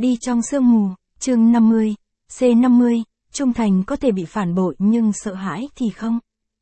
Đi trong sương mù, chương 50, C50, trung thành có thể bị phản bội nhưng sợ hãi thì không.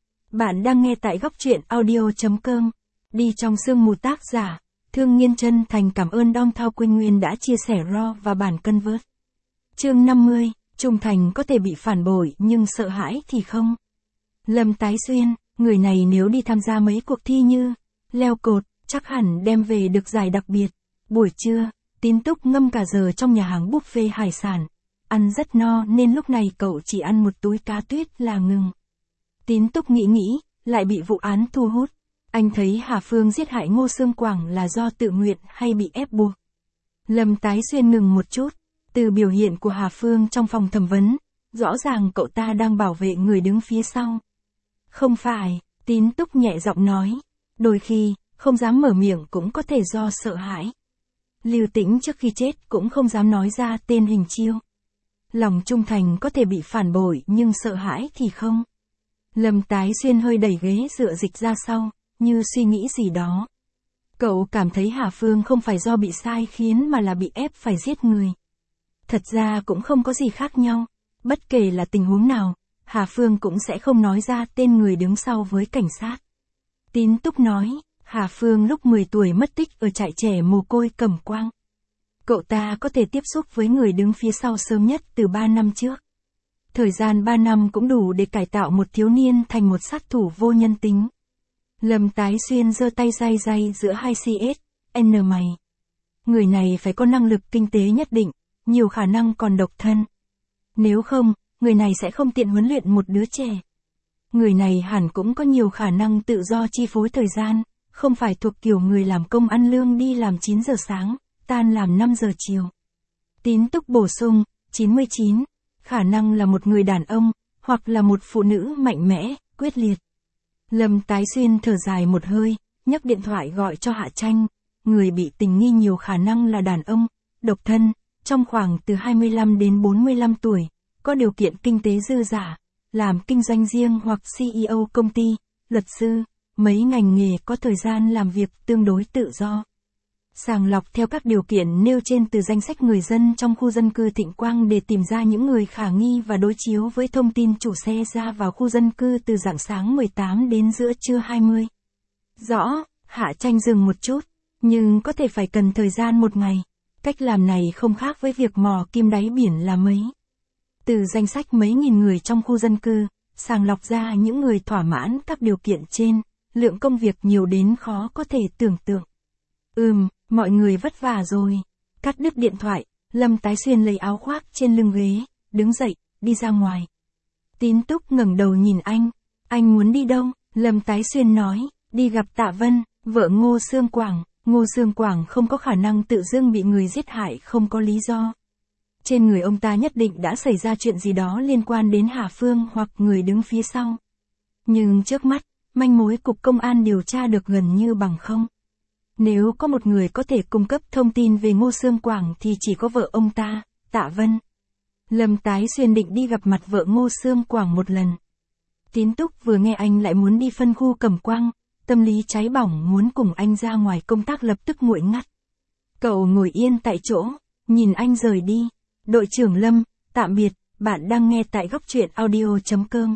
Bạn đang nghe tại góc truyện audio.com. Đi trong sương mù tác giả, Thương Nghiên chân thành cảm ơn Dong Thao Quynh Nguyên đã chia sẻ raw và bản convert. Chương 50, trung thành có thể bị phản bội nhưng sợ hãi thì không. Lâm Tái Xuyên, người này nếu đi tham gia mấy cuộc thi như leo cột, chắc hẳn đem về được giải đặc biệt. Buổi trưa, Tín Túc ngâm cả giờ trong nhà hàng buffet hải sản. Ăn rất no nên lúc này cậu chỉ ăn một túi cá tuyết là ngừng. Tín Túc nghĩ, lại bị vụ án thu hút. Anh thấy Hà Phương giết hại Ngô Sương Quảng là do tự nguyện hay bị ép buộc. Lâm Tái Xuyên ngừng một chút. Từ biểu hiện của Hà Phương trong phòng thẩm vấn, rõ ràng cậu ta đang bảo vệ người đứng phía sau. Không phải, Tín Túc nhẹ giọng nói. Đôi khi, không dám mở miệng cũng có thể do sợ hãi. Lưu Tĩnh trước khi chết cũng không dám nói ra tên Hình Chiêu. Lòng trung thành có thể bị phản bội nhưng sợ hãi thì không. Lâm Tái Xuyên hơi đẩy ghế dựa dịch ra sau, như suy nghĩ gì đó. Cậu cảm thấy Hà Phương không phải do bị sai khiến mà là bị ép phải giết người. Thật ra cũng không có gì khác nhau. Bất kể là tình huống nào, Hà Phương cũng sẽ không nói ra tên người đứng sau với cảnh sát. Tín Túc nói, Hà Phương lúc 10 tuổi mất tích ở trại trẻ mồ côi Cẩm Quang. Cậu ta có thể tiếp xúc với người đứng phía sau sớm nhất từ 3 năm trước. Thời gian 3 năm cũng đủ để cải tạo một thiếu niên thành một sát thủ vô nhân tính. Lâm Tái Xuyên giơ tay day giữa hai CS, N mày. Người này phải có năng lực kinh tế nhất định, nhiều khả năng còn độc thân. Nếu không, người này sẽ không tiện huấn luyện một đứa trẻ. Người này hẳn cũng có nhiều khả năng tự do chi phối thời gian, không phải thuộc kiểu người làm công ăn lương đi làm 9 giờ sáng, tan làm 5 giờ chiều. Tín Túc bổ sung, 99, khả năng là một người đàn ông, hoặc là một phụ nữ mạnh mẽ, quyết liệt. Lâm Tái Xuyên thở dài một hơi, nhấc điện thoại gọi cho Hạ Tranh. Người bị tình nghi nhiều khả năng là đàn ông, độc thân, trong khoảng từ 25 đến 45 tuổi, có điều kiện kinh tế dư dả, làm kinh doanh riêng hoặc CEO công ty, luật sư, mấy ngành nghề có thời gian làm việc tương đối tự do. Sàng lọc theo các điều kiện nêu trên từ danh sách người dân trong khu dân cư Thịnh Quang để tìm ra những người khả nghi và đối chiếu với thông tin chủ xe ra vào khu dân cư từ rạng sáng 18 đến giữa trưa 20. Rõ, Hạ Tranh dừng một chút, nhưng có thể phải cần thời gian một ngày. Cách làm này không khác với việc mò kim đáy biển là mấy. Từ danh sách mấy nghìn người trong khu dân cư, sàng lọc ra những người thỏa mãn các điều kiện trên, lượng công việc nhiều đến khó có thể tưởng tượng. Mọi người vất vả rồi. Cắt đứt điện thoại, Lâm Tái Xuyên lấy áo khoác trên lưng ghế, đứng dậy, đi ra ngoài. Tín Túc ngẩng đầu nhìn anh. Anh muốn đi đâu? Lâm Tái Xuyên nói, đi gặp Tạ Vân, vợ Ngô Sương Quảng. Ngô Sương Quảng không có khả năng tự dưng bị người giết hại không có lý do. Trên người ông ta nhất định đã xảy ra chuyện gì đó liên quan đến Hà Phương hoặc người đứng phía sau. Nhưng trước mắt, manh mối cục công an điều tra được gần như bằng không. Nếu có một người có thể cung cấp thông tin về Ngô Sương Quảng thì chỉ có vợ ông ta, Tạ Vân. Lâm Tái Xuyên định đi gặp mặt vợ Ngô Sương Quảng một lần. Tín Túc vừa nghe anh lại muốn đi phân khu Cẩm Quang, tâm lý cháy bỏng muốn cùng anh ra ngoài công tác lập tức nguội ngắt. Cậu ngồi yên tại chỗ, nhìn anh rời đi. Đội trưởng Lâm, tạm biệt, bạn đang nghe tại góc truyện audio.com.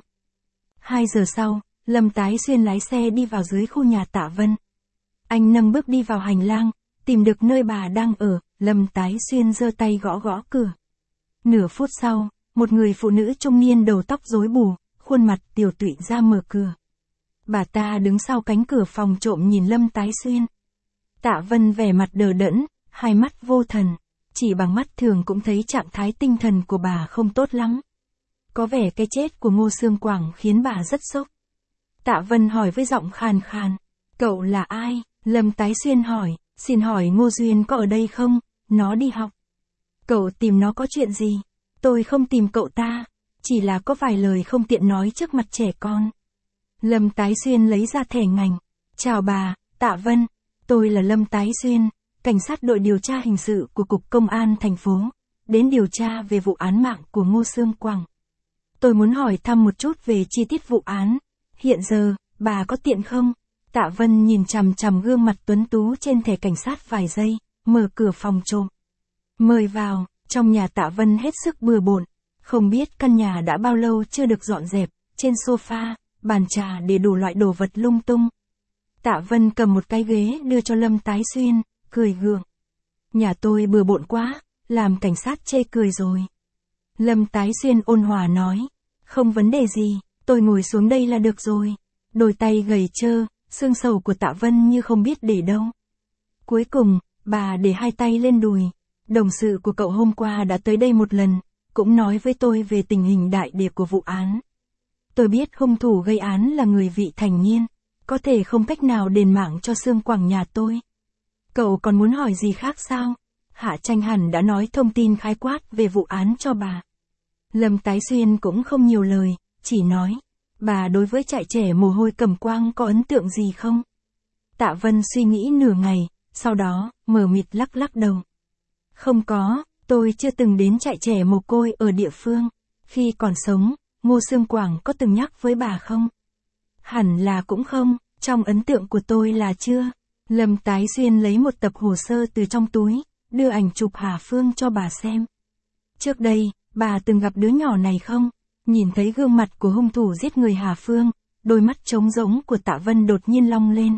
2 giờ sau, Lâm Tái Xuyên lái xe đi vào dưới khu nhà Tạ Vân. Anh nâng bước đi vào hành lang, tìm được nơi bà đang ở, Lâm Tái Xuyên giơ tay gõ cửa. Nửa phút sau, một người phụ nữ trung niên đầu tóc rối bù, khuôn mặt tiều tụy ra mở cửa. Bà ta đứng sau cánh cửa phòng trộm nhìn Lâm Tái Xuyên. Tạ Vân vẻ mặt đờ đẫn, hai mắt vô thần. Chỉ bằng mắt thường cũng thấy trạng thái tinh thần của bà không tốt lắm. Có vẻ cái chết của Ngô Sương Quảng khiến bà rất sốc. Tạ Vân hỏi với giọng khàn khàn. Cậu là ai? Lâm Tái Xuyên hỏi, xin hỏi Ngô Duyên có ở đây không? Nó đi học. Cậu tìm nó có chuyện gì? Tôi không tìm cậu ta. Chỉ là có vài lời không tiện nói trước mặt trẻ con. Lâm Tái Xuyên lấy ra thẻ ngành. Chào bà, Tạ Vân. Tôi là Lâm Tái Xuyên, cảnh sát đội điều tra hình sự của Cục Công an thành phố. Đến điều tra về vụ án mạng của Ngô Sương Quảng. Tôi muốn hỏi thăm một chút về chi tiết vụ án. Hiện giờ, bà có tiện không? Tạ Vân nhìn chằm chằm gương mặt tuấn tú trên thẻ cảnh sát vài giây, mở cửa phòng trộm. Mời vào, Trong nhà Tạ Vân hết sức bừa bộn, không biết căn nhà đã bao lâu chưa được dọn dẹp, trên sofa, bàn trà để đủ loại đồ vật lung tung. Tạ Vân cầm một cái ghế đưa cho Lâm Tái Xuyên, cười gượng. Nhà tôi bừa bộn quá, làm cảnh sát chê cười rồi. Lâm Tái Xuyên ôn hòa nói, không vấn đề gì, tôi ngồi xuống đây là được rồi. Đôi tay gầy trơ, xương sầu của Tạ Vân như không biết để đâu. Cuối cùng, bà để hai tay lên đùi. Đồng sự của cậu hôm qua đã tới đây một lần, cũng nói với tôi về tình hình đại để của vụ án. Tôi biết hung thủ gây án là người vị thành niên, có thể không cách nào đền mạng cho Sương Quảng nhà tôi. Cậu còn muốn hỏi gì khác sao? Hạ Tranh hẳn đã nói thông tin khái quát về vụ án cho bà. Lâm Tái Xuyên cũng không nhiều lời, chỉ nói, bà đối với trại trẻ mồ hôi Cẩm Quang có ấn tượng gì không? Tạ Vân suy nghĩ nửa ngày, sau đó, mờ mịt lắc lắc đầu. Không có, tôi chưa từng đến trại trẻ mồ côi ở địa phương. Khi còn sống, Ngô Sương Quảng có từng nhắc với bà không? Hẳn là cũng không, trong ấn tượng của tôi là chưa. Lâm Tái Xuyên lấy một tập hồ sơ từ trong túi, đưa ảnh chụp Hà Phương cho bà xem. Trước đây, bà từng gặp đứa nhỏ này không? Nhìn thấy gương mặt của hung thủ giết người Hà Phương, đôi mắt trống rỗng của Tạ Vân đột nhiên long lên.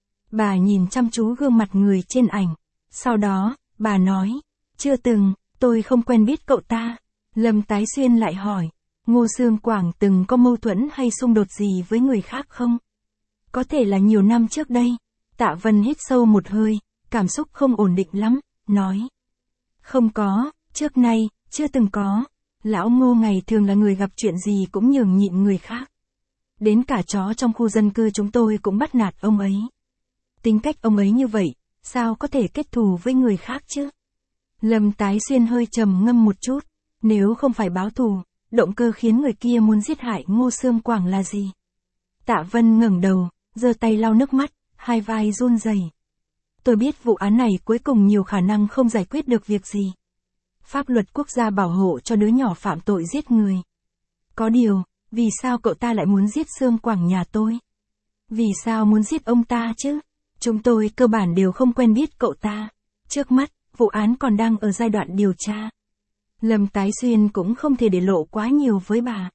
Bà nhìn chăm chú gương mặt người trên ảnh. Sau đó, bà nói, chưa từng, tôi không quen biết cậu ta. Lâm Tái Xuyên lại hỏi, Ngô Sương Quảng từng có mâu thuẫn hay xung đột gì với người khác không? Có thể là nhiều năm trước đây. Tạ Vân hít sâu một hơi, cảm xúc không ổn định lắm, nói. Không có, trước nay, chưa từng có. Lão Ngô ngày thường là người gặp chuyện gì cũng nhường nhịn người khác. Đến cả chó trong khu dân cư chúng tôi cũng bắt nạt ông ấy. Tính cách ông ấy như vậy, sao có thể kết thù với người khác chứ? Lâm Tái Xuyên hơi trầm ngâm một chút, nếu không phải báo thù, động cơ khiến người kia muốn giết hại Ngô Sương Quảng là gì? Tạ Vân ngẩng đầu, giơ tay lau nước mắt, hai vai run rẩy. Tôi biết vụ án này cuối cùng nhiều khả năng không giải quyết được việc gì. Pháp luật quốc gia bảo hộ cho đứa nhỏ phạm tội giết người. Có điều, vì sao cậu ta lại muốn giết Sương Quảng nhà tôi? Vì sao muốn giết ông ta chứ? Chúng tôi cơ bản đều không quen biết cậu ta. Trước mắt, vụ án còn đang ở giai đoạn điều tra. Lâm Tái Xuyên cũng không thể để lộ quá nhiều với bà.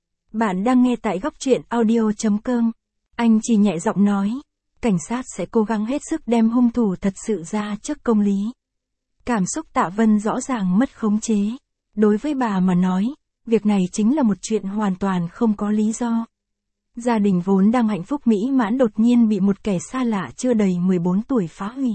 Bạn đang nghe tại góc truyện audio.com. Anh chỉ nhẹ giọng nói, cảnh sát sẽ cố gắng hết sức đem hung thủ thật sự ra trước công lý. Cảm xúc Tạ Vân rõ ràng mất khống chế. Đối với bà mà nói, việc này chính là một chuyện hoàn toàn không có lý do. Gia đình vốn đang hạnh phúc mỹ mãn đột nhiên bị một kẻ xa lạ chưa đầy 14 tuổi phá hủy.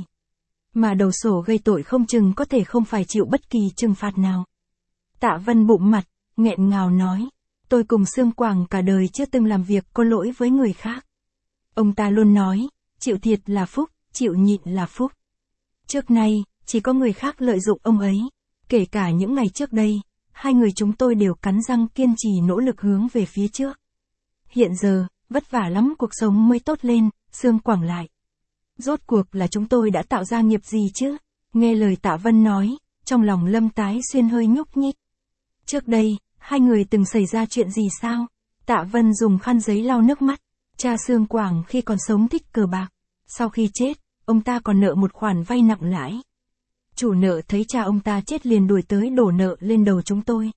Mà đầu sổ gây tội không chừng có thể không phải chịu bất kỳ trừng phạt nào. Tạ Vân bụng mặt, nghẹn ngào nói, tôi cùng Sương Quảng cả đời chưa từng làm việc có lỗi với người khác. Ông ta luôn nói, chịu thiệt là phúc, chịu nhịn là phúc. Trước nay, chỉ có người khác lợi dụng ông ấy. Kể cả những ngày trước đây, hai người chúng tôi đều cắn răng kiên trì nỗ lực hướng về phía trước. Hiện giờ, vất vả lắm cuộc sống mới tốt lên, Sương Quảng lại. Rốt cuộc là chúng tôi đã tạo ra nghiệp gì chứ? Nghe lời Tạ Vân nói, trong lòng Lâm Tái Xuyên hơi nhúc nhích. Trước đây, hai người từng xảy ra chuyện gì sao? Tạ Vân dùng khăn giấy lau nước mắt. Cha Sương Quảng khi còn sống thích cờ bạc. Sau khi chết, ông ta còn nợ một khoản vay nặng lãi. Chủ nợ thấy cha ông ta chết liền đuổi tới đổ nợ lên đầu chúng tôi.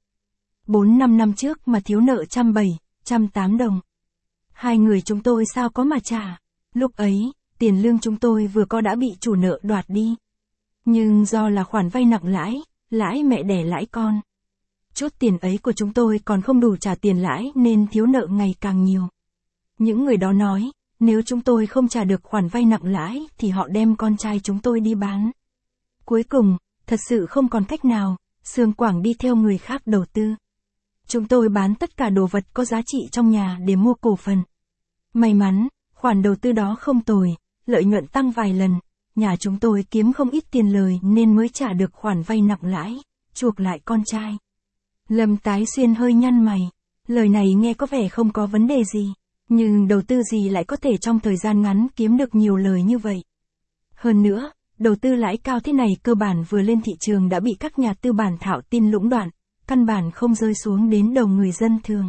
4-5 năm trước mà thiếu nợ 170-180 đồng. Hai người chúng tôi sao có mà trả. Lúc ấy, tiền lương chúng tôi vừa có đã bị chủ nợ đoạt đi. Nhưng do là khoản vay nặng lãi mẹ đẻ lãi con. Chút tiền ấy của chúng tôi còn không đủ trả tiền lãi nên thiếu nợ ngày càng nhiều. Những người đó nói, nếu chúng tôi không trả được khoản vay nặng lãi thì họ đem con trai chúng tôi đi bán. Cuối cùng, thật sự không còn cách nào, Sương Quảng đi theo người khác đầu tư. Chúng tôi bán tất cả đồ vật có giá trị trong nhà để mua cổ phần. May mắn, khoản đầu tư đó không tồi, lợi nhuận tăng vài lần, nhà chúng tôi kiếm không ít tiền lời nên mới trả được khoản vay nặng lãi, chuộc lại con trai. Lâm Tái Xuyên hơi nhăn mày, lời này nghe có vẻ không có vấn đề gì, nhưng đầu tư gì lại có thể trong thời gian ngắn kiếm được nhiều lời như vậy. Hơn nữa, đầu tư lãi cao thế này cơ bản vừa lên thị trường đã bị các nhà tư bản thạo tin lũng đoạn, căn bản không rơi xuống đến đầu người dân thường.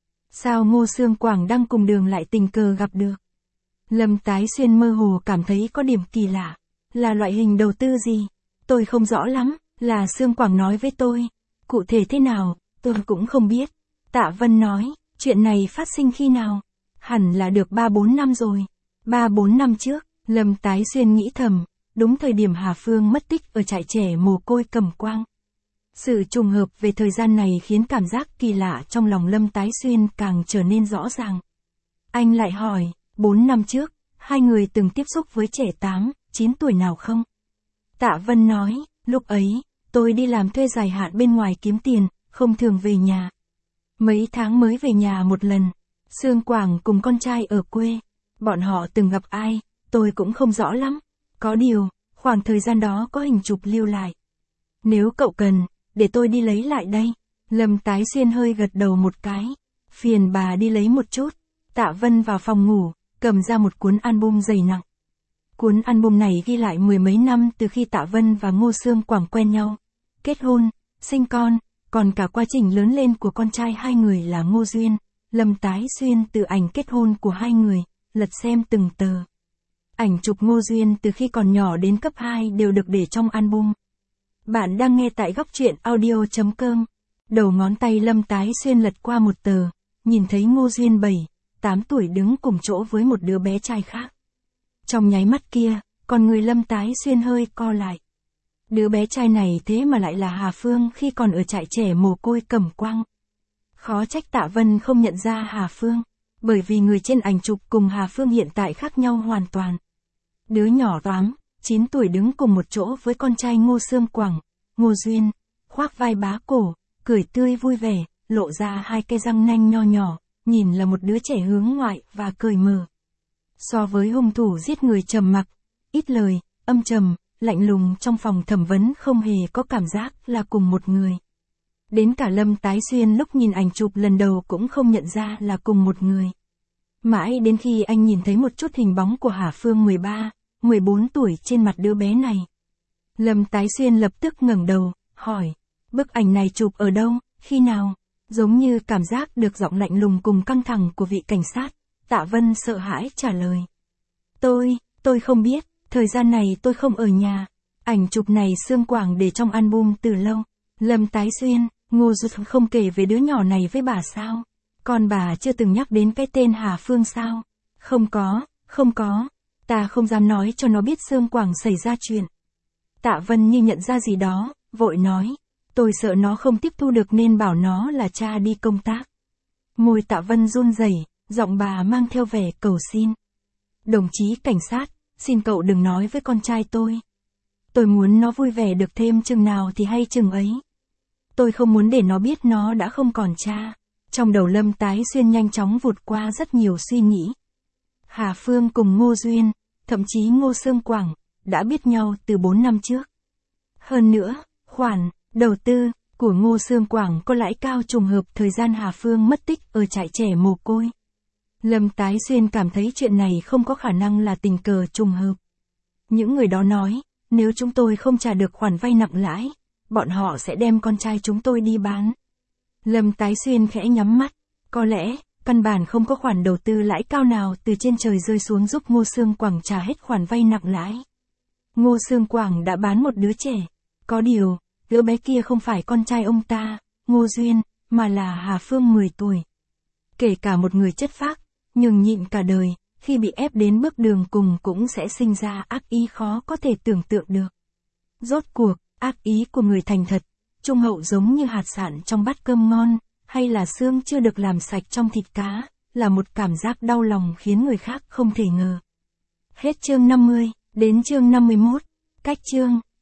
Sao Ngô Sương Quảng đang cùng đường lại tình cờ gặp được? Lâm Tái Xuyên mơ hồ cảm thấy có điểm kỳ lạ. Là loại hình đầu tư gì? Tôi không rõ lắm. Là Sương Quảng nói với tôi. Cụ thể thế nào, tôi cũng không biết. Tạ Vân nói, chuyện này phát sinh khi nào? Hẳn là được 3-4 năm rồi. 3-4 năm trước, Lâm Tái Xuyên nghĩ thầm, đúng thời điểm Hà Phương mất tích ở trại trẻ mồ côi Cẩm Quang. Sự trùng hợp về thời gian này khiến cảm giác kỳ lạ trong lòng Lâm Tái Xuyên càng trở nên rõ ràng. Anh lại hỏi, 4 năm trước, hai người từng tiếp xúc với trẻ 8-9 tuổi nào không? Tạ Vân nói, lúc ấy, tôi đi làm thuê dài hạn bên ngoài kiếm tiền, không thường về nhà. Mấy tháng mới về nhà một lần. Sương Quảng cùng con trai ở quê. Bọn họ từng gặp ai, tôi cũng không rõ lắm. Có điều, khoảng thời gian đó có hình chụp lưu lại. Nếu cậu cần, để tôi đi lấy lại đây. Lâm Tái Xuyên hơi gật đầu một cái. Phiền bà đi lấy một chút. Tạ Vân vào phòng ngủ, cầm ra một cuốn album dày nặng. Cuốn album này ghi lại mười mấy năm từ khi Tạ Vân và Ngô Sương Quảng quen nhau, kết hôn, sinh con, còn cả quá trình lớn lên của con trai hai người là Ngô Duyên. Lâm Tái Xuyên từ ảnh kết hôn của hai người, lật xem từng tờ. Ảnh chụp Ngô Duyên từ khi còn nhỏ đến cấp 2 đều được để trong album. Bạn đang nghe tại góc truyện audio.com. Đầu ngón tay Lâm Tái Xuyên lật qua một tờ, nhìn thấy Ngô Duyên 7-8 tuổi đứng cùng chỗ với một đứa bé trai khác. Trong nháy mắt kia, con người Lâm Tái Xuyên hơi co lại. Đứa bé trai này thế mà lại là Hà Phương khi còn ở trại trẻ mồ côi Cẩm Quang. Khó trách Tạ Vân không nhận ra Hà Phương, bởi vì người trên ảnh chụp cùng Hà Phương hiện tại khác nhau hoàn toàn. Đứa nhỏ 8-9 tuổi đứng cùng một chỗ với con trai Ngô Sương Quảng, Ngô Duyên, khoác vai bá cổ, cười tươi vui vẻ, lộ ra hai cái răng nanh nho nhỏ, nhìn là một đứa trẻ hướng ngoại và cởi mở. So với hung thủ giết người trầm mặc, ít lời, âm trầm, lạnh lùng trong phòng thẩm vấn không hề có cảm giác là cùng một người. Đến cả Lâm Tái Xuyên lúc nhìn ảnh chụp lần đầu cũng không nhận ra là cùng một người. Mãi đến khi anh nhìn thấy một chút hình bóng của Hà Phương 13-14 tuổi trên mặt đứa bé này. Lâm Tái Xuyên lập tức ngẩng đầu, hỏi, bức ảnh này chụp ở đâu, khi nào? Giống như cảm giác được giọng lạnh lùng cùng căng thẳng của vị cảnh sát, Tạ Vân sợ hãi trả lời. Tôi không biết, thời gian này tôi không ở nhà. Ảnh chụp này Sương Quảng để trong album từ lâu. Lâm Tái Xuyên, Ngô Duyên không kể về đứa nhỏ này với bà sao? Còn bà chưa từng nhắc đến cái tên Hà Phương sao? Không có. Ta không dám nói cho nó biết Sương Quảng xảy ra chuyện. Tạ Vân như nhận ra gì đó, vội nói. Tôi sợ nó không tiếp thu được nên bảo nó là cha đi công tác. Môi Tạ Vân run rẩy, giọng bà mang theo vẻ cầu xin. Đồng chí cảnh sát, xin cậu đừng nói với con trai tôi. Tôi muốn nó vui vẻ được thêm chừng nào thì hay chừng ấy. Tôi không muốn để nó biết nó đã không còn cha. Trong đầu Lâm Tái Xuyên nhanh chóng vụt qua rất nhiều suy nghĩ. Hà Phương cùng Ngô Duyên, thậm chí Ngô Sương Quảng, đã biết nhau từ 4 năm trước. Hơn nữa, khoản đầu tư của Ngô Sương Quảng có lãi cao trùng hợp thời gian Hà Phương mất tích ở trại trẻ mồ côi. Lâm Tái Xuyên cảm thấy chuyện này không có khả năng là tình cờ trùng hợp. Những người đó nói, nếu chúng tôi không trả được khoản vay nặng lãi, bọn họ sẽ đem con trai chúng tôi đi bán. Lâm Tái Xuyên khẽ nhắm mắt, có lẽ, căn bản không có khoản đầu tư lãi cao nào từ trên trời rơi xuống giúp Ngô Sương Quảng trả hết khoản vay nặng lãi. Ngô Sương Quảng đã bán một đứa trẻ. Có điều, đứa bé kia không phải con trai ông ta, Ngô Duyên, mà là Hà Phương 10 tuổi. Kể cả một người chất phác, nhường nhịn cả đời, khi bị ép đến bước đường cùng cũng sẽ sinh ra ác ý khó có thể tưởng tượng được. Rốt cuộc, ác ý của người thành thật, trung hậu giống như hạt sạn trong bát cơm ngon, hay là xương chưa được làm sạch trong thịt cá, là một cảm giác đau lòng khiến người khác không thể ngờ. Hết chương 50, đến chương 51, cách chương.